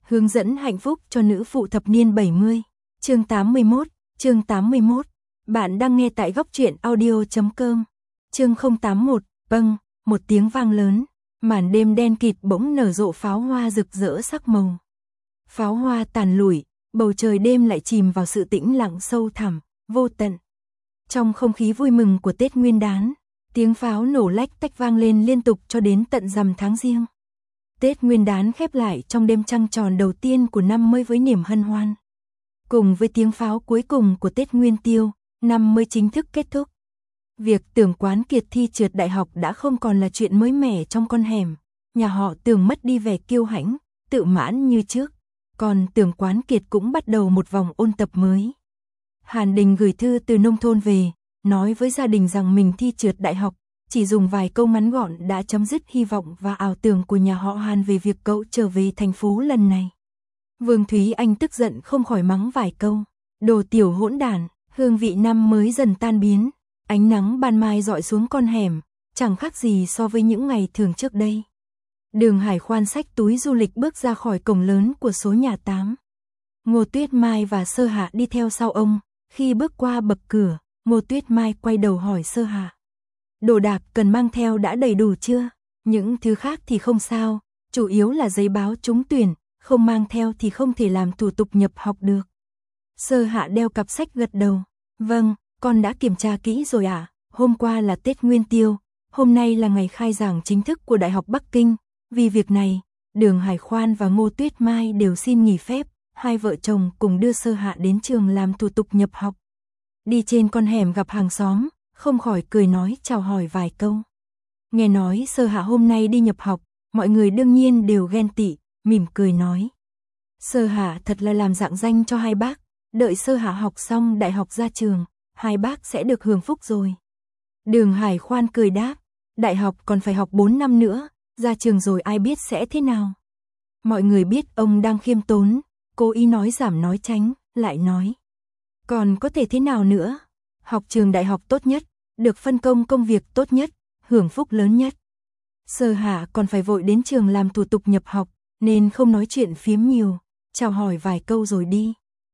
Hướng dẫn hạnh phúc cho nữ phụ thập niên 70. Chương 81. Bạn đang nghe tại góc truyện audio.com. Chương 081. Một tiếng vang lớn, màn đêm đen kịt bỗng nở rộ pháo hoa rực rỡ sắc màu. Pháo hoa tàn lụi, bầu trời đêm lại chìm vào sự tĩnh lặng sâu thẳm, vô tận. Trong không khí vui mừng của Tết Nguyên đán, tiếng pháo nổ lách tách vang lên liên tục cho đến tận rằm tháng Giêng. Tết Nguyên đán khép lại trong đêm trăng tròn đầu tiên của năm mới với niềm hân hoan. Cùng với tiếng pháo cuối cùng của Tết Nguyên Tiêu, năm mới chính thức kết thúc. Việc Tưởng Quán Kiệt thi trượt đại học đã không còn là chuyện mới mẻ trong con hẻm. Nhà họ Tưởng mất đi vẻ kiêu hãnh, tự mãn như trước. Còn Tưởng Quán Kiệt cũng bắt đầu một vòng ôn tập mới. Hàn Đình gửi thư từ nông thôn về, nói với gia đình rằng mình thi trượt đại học. Chỉ dùng vài câu ngắn gọn đã chấm dứt hy vọng và ảo tưởng của nhà họ Hàn về việc cậu trở về thành phố lần này. Vương Thúy Anh tức giận không khỏi mắng vài câu. Đồ tiểu hỗn đản. Hương vị năm mới dần tan biến. Ánh nắng ban mai rọi xuống con hẻm, chẳng khác gì so với những ngày thường trước đây. Đường Hải khoan xách túi du lịch bước ra khỏi cổng lớn của số nhà 8. Ngô Tuyết Mai và Sơ Hạ đi theo sau ông. Khi bước qua bậc cửa, Ngô Tuyết Mai quay đầu hỏi Sơ Hạ. Đồ đạc cần mang theo đã đầy đủ chưa? Những thứ khác thì không sao, chủ yếu là giấy báo trúng tuyển, không mang theo thì không thể làm thủ tục nhập học được. Sơ Hạ đeo cặp sách gật đầu. Vâng, con đã kiểm tra kỹ rồi ạ. Hôm qua là Tết Nguyên Tiêu, hôm nay là ngày khai giảng chính thức của Đại học Bắc Kinh. Vì việc này, Đường Hải Khoan và Ngô Tuyết Mai đều xin nghỉ phép. Hai vợ chồng cùng đưa Sơ Hạ đến trường làm thủ tục nhập học. Đi trên con hẻm gặp hàng xóm, không khỏi cười nói chào hỏi vài câu. Nghe nói Sơ Hạ hôm nay đi nhập học, mọi người đương nhiên đều ghen tị, mỉm cười nói. Sơ Hạ thật là làm rạng danh cho hai bác, đợi Sơ Hạ học xong đại học ra trường, hai bác sẽ được hưởng phúc rồi. Đường Hải Khoan cười đáp, đại học còn phải học 4 năm nữa, ra trường rồi ai biết sẽ thế nào. Mọi người biết ông đang khiêm tốn, cố ý nói giảm nói tránh, lại nói. Còn có thể thế nào nữa? Học trường đại học tốt nhất, được phân công công việc tốt nhất, hưởng phúc lớn nhất. Sơ Hạ còn phải vội đến trường làm thủ tục nhập học, nên không nói chuyện phiếm nhiều, chào hỏi vài câu rồi đi.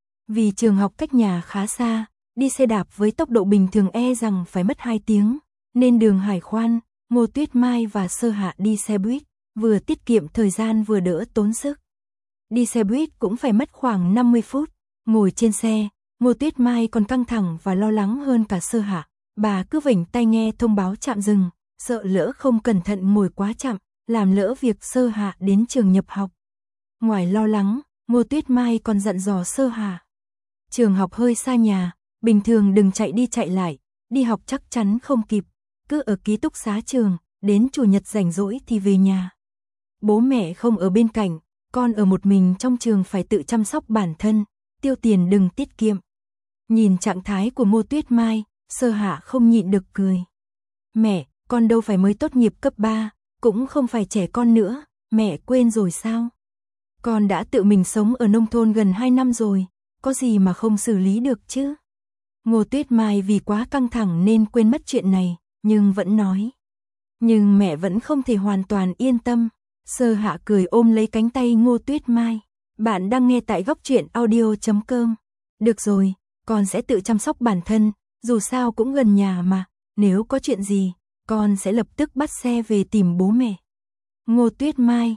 Vì trường học cách nhà khá xa, đi xe đạp với tốc độ bình thường e rằng phải mất 2 tiếng, nên Đường Hải Khoan, Ngô Tuyết Mai và Sơ Hạ đi xe buýt, vừa tiết kiệm thời gian vừa đỡ tốn sức. Đi xe buýt cũng phải mất khoảng 50 phút, ngồi trên xe, Ngô Tuyết Mai còn căng thẳng và lo lắng hơn cả Sơ Hạ. Bà cứ vểnh tai nghe thông báo trạm dừng, sợ lỡ không cẩn thận ngồi quá chậm, làm lỡ việc Sơ Hạ đến trường nhập học. Ngoài lo lắng, Ngô Tuyết Mai còn dặn dò Sơ Hạ. Trường học hơi xa nhà, bình thường đừng chạy đi chạy lại, đi học chắc chắn không kịp, cứ ở ký túc xá trường, đến chủ nhật rảnh rỗi thì về nhà. Bố mẹ không ở bên cạnh, con ở một mình trong trường phải tự chăm sóc bản thân, tiêu tiền đừng tiết kiệm. Nhìn trạng thái của Ngô Tuyết Mai, Sơ Hạ không nhịn được cười. Mẹ, con đâu phải mới tốt nghiệp cấp 3, cũng không phải trẻ con nữa, mẹ quên rồi sao? Con đã tự mình sống ở nông thôn gần 2 năm rồi, có gì mà không xử lý được chứ? Ngô Tuyết Mai vì quá căng thẳng nên quên mất chuyện này, nhưng vẫn nói. Nhưng mẹ vẫn không thể hoàn toàn yên tâm. Sơ Hạ cười ôm lấy cánh tay Ngô Tuyết Mai. Bạn đang nghe tại góc truyện audio.com. Được rồi, con sẽ tự chăm sóc bản thân, dù sao cũng gần nhà mà, nếu có chuyện gì, con sẽ lập tức bắt xe về tìm bố mẹ. Ngô Tuyết Mai,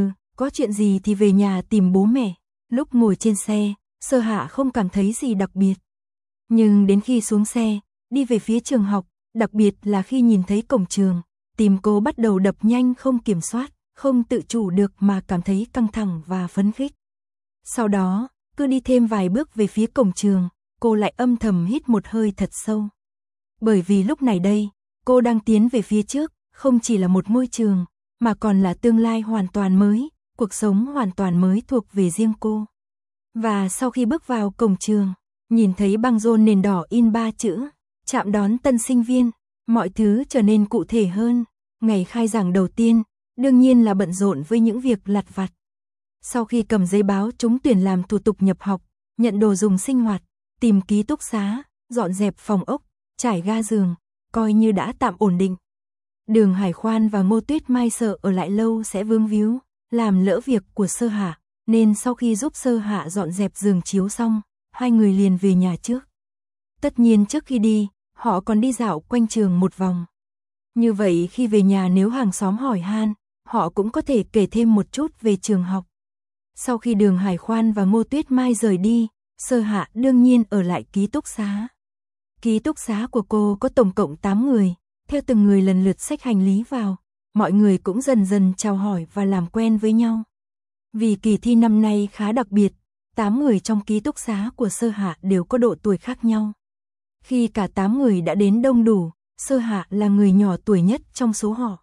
có chuyện gì thì về nhà tìm bố mẹ. Lúc ngồi trên xe, Sơ Hạ không cảm thấy gì đặc biệt. Nhưng đến khi xuống xe, đi về phía trường học, đặc biệt là khi nhìn thấy cổng trường, tim cô bắt đầu đập nhanh không kiểm soát, không tự chủ được mà cảm thấy căng thẳng và phấn khích. Sau đó, cứ đi thêm vài bước về phía cổng trường, cô lại âm thầm hít một hơi thật sâu. Bởi vì lúc này đây, cô đang tiến về phía trước, không chỉ là một môi trường, mà còn là tương lai hoàn toàn mới, cuộc sống hoàn toàn mới thuộc về riêng cô. Và sau khi bước vào cổng trường, nhìn thấy băng rôn nền đỏ in 3 chữ, trạm đón tân sinh viên, mọi thứ trở nên cụ thể hơn. Ngày khai giảng đầu tiên, đương nhiên là bận rộn với những việc lặt vặt. Sau khi cầm giấy báo trúng tuyển làm thủ tục nhập học, nhận đồ dùng sinh hoạt, tìm ký túc xá, dọn dẹp phòng ốc, trải ga giường, coi như đã tạm ổn định. Đường Hải Khoan và Ngô Tuyết Mai sợ ở lại lâu sẽ vướng víu, làm lỡ việc của Sơ Hạ, nên sau khi giúp Sơ Hạ dọn dẹp giường chiếu xong, hai người liền về nhà trước. Tất nhiên trước khi đi, họ còn đi dạo quanh trường một vòng. Như vậy khi về nhà nếu hàng xóm hỏi han, họ cũng có thể kể thêm một chút về trường học. Sau khi Đường Hải Khoan và Ngô Tuyết Mai rời đi, Sơ Hạ đương nhiên ở lại ký túc xá. Ký túc xá của cô có tổng cộng 8 người, theo từng người lần lượt xách hành lý vào, mọi người cũng dần dần chào hỏi và làm quen với nhau. Vì kỳ thi năm nay khá đặc biệt, 8 người trong ký túc xá của Sơ Hạ đều có độ tuổi khác nhau. Khi cả 8 người đã đến đông đủ, Sơ Hạ là người nhỏ tuổi nhất trong số họ.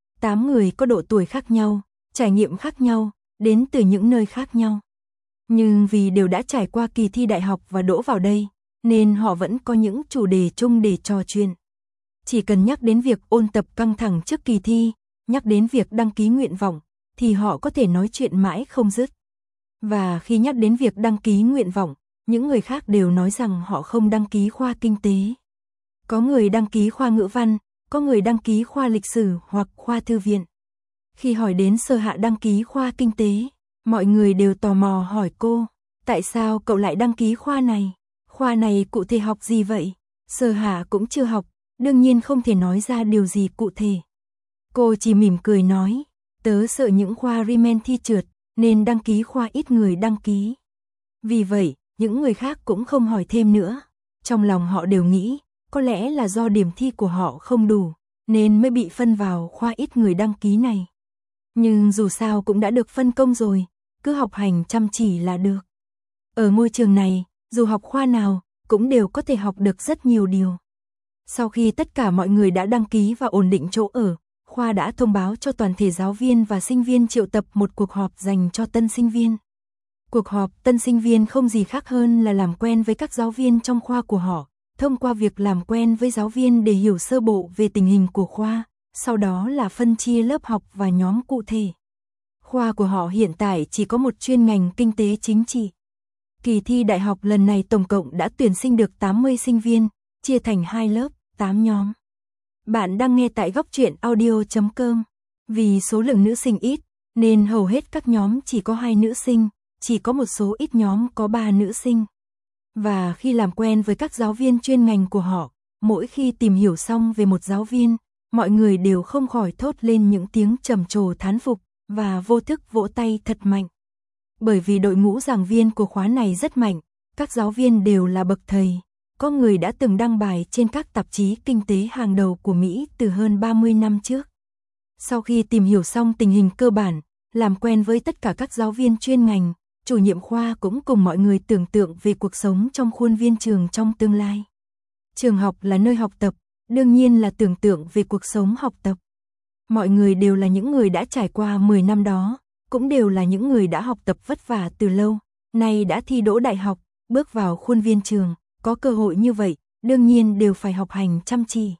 8 người có độ tuổi khác nhau, trải nghiệm khác nhau, đến từ những nơi khác nhau. Nhưng vì đều đã trải qua kỳ thi đại học và đỗ vào đây, nên họ vẫn có những chủ đề chung để trò chuyện. Chỉ cần nhắc đến việc ôn tập căng thẳng trước kỳ thi, nhắc đến việc đăng ký nguyện vọng, thì họ có thể nói chuyện mãi không dứt. Và khi nhắc đến việc đăng ký nguyện vọng, những người khác đều nói rằng họ không đăng ký khoa kinh tế. Có người đăng ký khoa ngữ văn, có người đăng ký khoa lịch sử hoặc khoa thư viện. Khi hỏi đến Sơ Hạ đăng ký khoa kinh tế, mọi người đều tò mò hỏi cô, tại sao cậu lại đăng ký khoa này? Khoa này cụ thể học gì vậy? Sơ Hạ cũng chưa học, đương nhiên không thể nói ra điều gì cụ thể. Cô chỉ mỉm cười nói, tớ sợ những khoa Riemann thi trượt, nên đăng ký khoa ít người đăng ký. Vì vậy, những người khác cũng không hỏi thêm nữa. Trong lòng họ đều nghĩ, có lẽ là do điểm thi của họ không đủ, nên mới bị phân vào khoa ít người đăng ký này. Nhưng dù sao cũng đã được phân công rồi, cứ học hành chăm chỉ là được. Ở ngôi trường này, dù học khoa nào, cũng đều có thể học được rất nhiều điều. Sau khi tất cả mọi người đã đăng ký và ổn định chỗ ở, khoa đã thông báo cho toàn thể giáo viên và sinh viên triệu tập một cuộc họp dành cho tân sinh viên. Cuộc họp tân sinh viên không gì khác hơn là làm quen với các giáo viên trong khoa của họ, thông qua việc làm quen với giáo viên để hiểu sơ bộ về tình hình của khoa, sau đó là phân chia lớp học và nhóm cụ thể. Khoa của họ hiện tại chỉ có một chuyên ngành kinh tế chính trị. Kỳ thi đại học lần này tổng cộng đã tuyển sinh được 80 sinh viên, chia thành 2 lớp, 8 nhóm. Bạn đang nghe tại góc truyện audio.com. Vì số lượng nữ sinh ít, nên hầu hết các nhóm chỉ có 2 nữ sinh, chỉ có một số ít nhóm có 3 nữ sinh. Và khi làm quen với các giáo viên chuyên ngành của họ, mỗi khi tìm hiểu xong về một giáo viên, mọi người đều không khỏi thốt lên những tiếng trầm trồ thán phục và vô thức vỗ tay thật mạnh. Bởi vì đội ngũ giảng viên của khóa này rất mạnh, các giáo viên đều là bậc thầy, có người đã từng đăng bài trên các tạp chí kinh tế hàng đầu của Mỹ từ hơn 30 năm trước. Sau khi tìm hiểu xong tình hình cơ bản, làm quen với tất cả các giáo viên chuyên ngành, chủ nhiệm khoa cũng cùng mọi người tưởng tượng về cuộc sống trong khuôn viên trường trong tương lai. Trường học là nơi học tập, đương nhiên là tưởng tượng về cuộc sống học tập. Mọi người đều là những người đã trải qua 10 năm đó, cũng đều là những người đã học tập vất vả từ lâu, nay đã thi đỗ đại học, bước vào khuôn viên trường, có cơ hội như vậy, đương nhiên đều phải học hành chăm chỉ.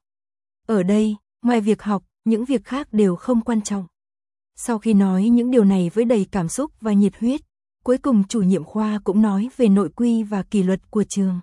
Ở đây, ngoài việc học, những việc khác đều không quan trọng. Sau khi nói những điều này với đầy cảm xúc và nhiệt huyết, cuối cùng chủ nhiệm khoa cũng nói về nội quy và kỷ luật của trường.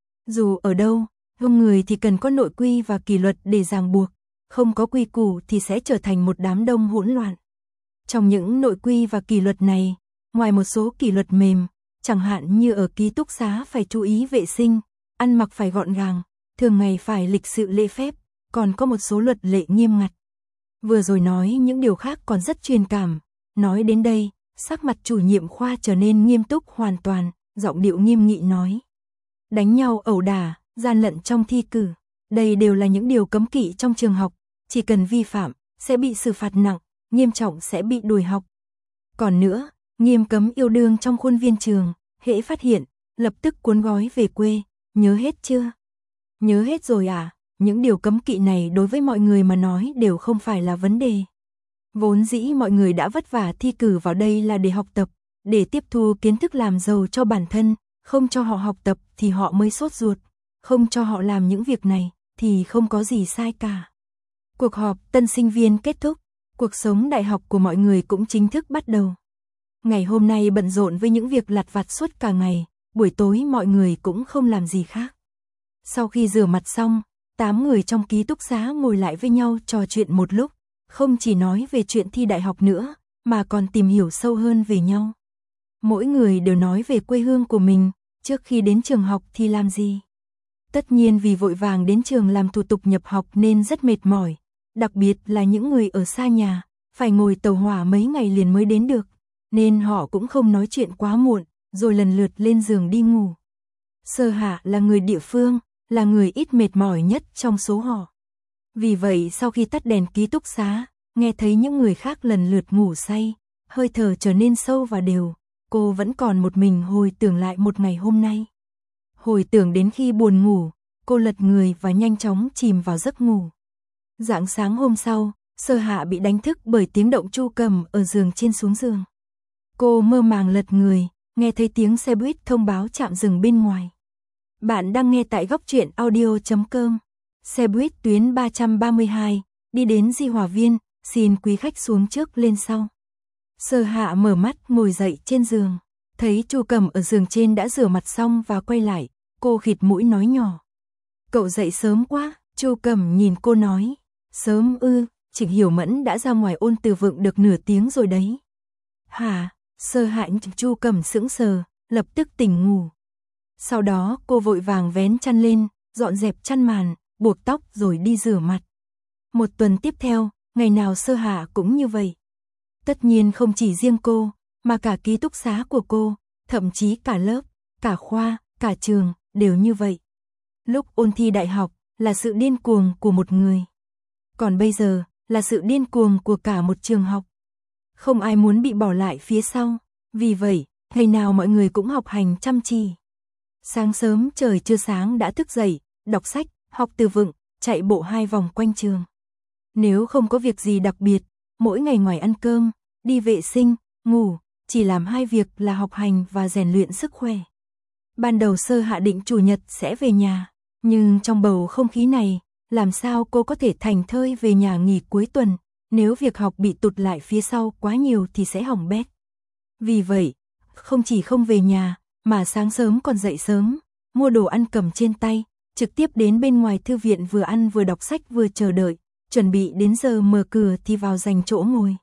Dù ở đâu, đông người thì cần có nội quy và kỷ luật để ràng buộc, không có quy củ thì sẽ trở thành một đám đông hỗn loạn. Trong những nội quy và kỷ luật này, ngoài một số kỷ luật mềm, chẳng hạn như ở ký túc xá phải chú ý vệ sinh, ăn mặc phải gọn gàng, thường ngày phải lịch sự lễ phép, còn có một số luật lệ nghiêm ngặt. Vừa rồi nói những điều khác còn rất truyền cảm, nói đến đây, sắc mặt chủ nhiệm khoa trở nên nghiêm túc hoàn toàn, giọng điệu nghiêm nghị nói. Đánh nhau ẩu đả, gian lận trong thi cử, đây đều là những điều cấm kỵ trong trường học, chỉ cần vi phạm, sẽ bị xử phạt nặng, nghiêm trọng sẽ bị đuổi học. Còn nữa, nghiêm cấm yêu đương trong khuôn viên trường, hễ phát hiện, lập tức cuốn gói về quê, nhớ hết chưa? Nhớ hết rồi à? Những điều cấm kỵ này đối với mọi người mà nói đều không phải là vấn đề. Vốn dĩ mọi người đã vất vả thi cử vào đây là để học tập, để tiếp thu kiến thức làm giàu cho bản thân, không cho họ học tập thì họ mới sốt ruột, không cho họ làm những việc này thì không có gì sai cả. Cuộc họp tân sinh viên kết thúc, cuộc sống đại học của mọi người cũng chính thức bắt đầu. Ngày hôm nay bận rộn với những việc lặt vặt suốt cả ngày, buổi tối mọi người cũng không làm gì khác. Sau khi rửa mặt xong, 8 người trong ký túc xá ngồi lại với nhau trò chuyện một lúc, không chỉ nói về chuyện thi đại học nữa, mà còn tìm hiểu sâu hơn về nhau. Mỗi người đều nói về quê hương của mình, trước khi đến trường học thì làm gì. Tất nhiên vì vội vàng đến trường làm thủ tục nhập học nên rất mệt mỏi, đặc biệt là những người ở xa nhà, phải ngồi tàu hỏa mấy ngày liền mới đến được, nên họ cũng không nói chuyện quá muộn, rồi lần lượt lên giường đi ngủ. Sơ Hạ là người địa phương, là người ít mệt mỏi nhất trong số họ. Vì vậy sau khi tắt đèn ký túc xá, nghe thấy những người khác lần lượt ngủ say, hơi thở trở nên sâu và đều, cô vẫn còn một mình hồi tưởng lại một ngày hôm nay. Hồi tưởng đến khi buồn ngủ, cô lật người và nhanh chóng chìm vào giấc ngủ. Rạng sáng hôm sau, Sơ Hạ bị đánh thức bởi tiếng động Chu Cầm ở giường trên xuống giường. Cô mơ màng lật người, nghe thấy tiếng xe buýt thông báo trạm dừng bên ngoài. Bạn đang nghe tại góc truyện audio.com. Xe buýt tuyến 332, đi đến Di Hòa Viên, xin quý khách xuống trước lên sau. Sơ Hạ mở mắt ngồi dậy trên giường, thấy Chu Cầm ở giường trên đã rửa mặt xong và quay lại, cô khịt mũi nói nhỏ. Cậu dậy sớm quá, Chu Cầm nhìn cô nói. Sớm ư, Trịnh Hiểu Mẫn đã ra ngoài ôn từ vựng được nửa tiếng rồi đấy. Hả? Sơ Hạ Chu Cầm sững sờ, lập tức tỉnh ngủ. Sau đó cô vội vàng vén chăn lên, dọn dẹp chăn màn, buộc tóc rồi đi rửa mặt. Một tuần tiếp theo, ngày nào Sơ Hạ cũng như vậy. Tất nhiên không chỉ riêng cô, mà cả ký túc xá của cô, thậm chí cả lớp, cả khoa, cả trường, đều như vậy. Lúc ôn thi đại học, là sự điên cuồng của một người. Còn bây giờ, là sự điên cuồng của cả một trường học. Không ai muốn bị bỏ lại phía sau, vì vậy, ngày nào mọi người cũng học hành chăm chỉ. Sáng sớm trời chưa sáng đã thức dậy, đọc sách, học từ vựng, chạy bộ 2 vòng quanh trường. Nếu không có việc gì đặc biệt, mỗi ngày ngoài ăn cơm, đi vệ sinh, ngủ, chỉ làm 2 việc là học hành và rèn luyện sức khỏe. Ban đầu Sơ Hạ định chủ nhật sẽ về nhà, nhưng trong bầu không khí này, làm sao cô có thể thành thơi về nhà nghỉ cuối tuần, nếu việc học bị tụt lại phía sau quá nhiều thì sẽ hỏng bét. Vì vậy, không chỉ không về nhà, mà sáng sớm còn dậy sớm, mua đồ ăn cầm trên tay, trực tiếp đến bên ngoài thư viện vừa ăn vừa đọc sách vừa chờ đợi, chuẩn bị đến giờ mở cửa thì vào giành chỗ ngồi.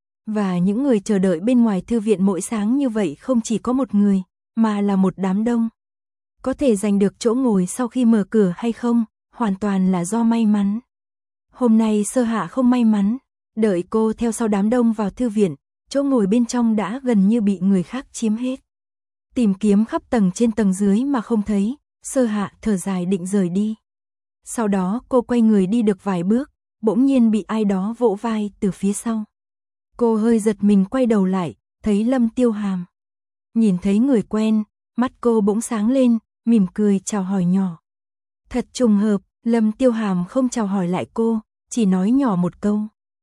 Và những người chờ đợi bên ngoài thư viện mỗi sáng như vậy không chỉ có một người, mà là một đám đông. Có thể giành được chỗ ngồi sau khi mở cửa hay không, hoàn toàn là do may mắn. Hôm nay Sơ Hạ không may mắn, đợi cô theo sau đám đông vào thư viện, chỗ ngồi bên trong đã gần như bị người khác chiếm hết. Tìm kiếm khắp tầng trên tầng dưới mà không thấy, Sơ Hạ thở dài định rời đi. Sau đó cô quay người đi được vài bước, bỗng nhiên bị ai đó vỗ vai từ phía sau. Cô hơi giật mình quay đầu lại, thấy Lâm Tiêu Hàm. Nhìn thấy người quen, mắt cô bỗng sáng lên, mỉm cười chào hỏi nhỏ. Thật trùng hợp, Lâm Tiêu Hàm không chào hỏi lại cô, chỉ nói nhỏ một câu.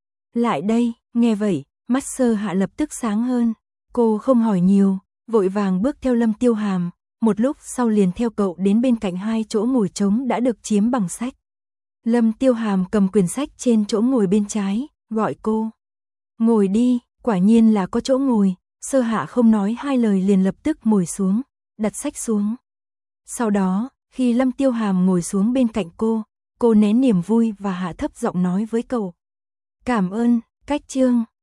Lại đây, nghe vậy, mắt Sơ Hạ lập tức sáng hơn. Cô không hỏi nhiều, vội vàng bước theo Lâm Tiêu Hàm, một lúc sau liền theo cậu đến bên cạnh 2 chỗ ngồi trống đã được chiếm bằng sách. Lâm Tiêu Hàm cầm quyển sách trên chỗ ngồi bên trái, gọi cô. Ngồi đi, quả nhiên là có chỗ ngồi, Sơ Hạ không nói 2 lời liền lập tức ngồi xuống, đặt sách xuống. Sau đó, khi Lâm Tiêu Hàm ngồi xuống bên cạnh cô nén niềm vui và hạ thấp giọng nói với cậu. Cảm ơn, Cách Trương.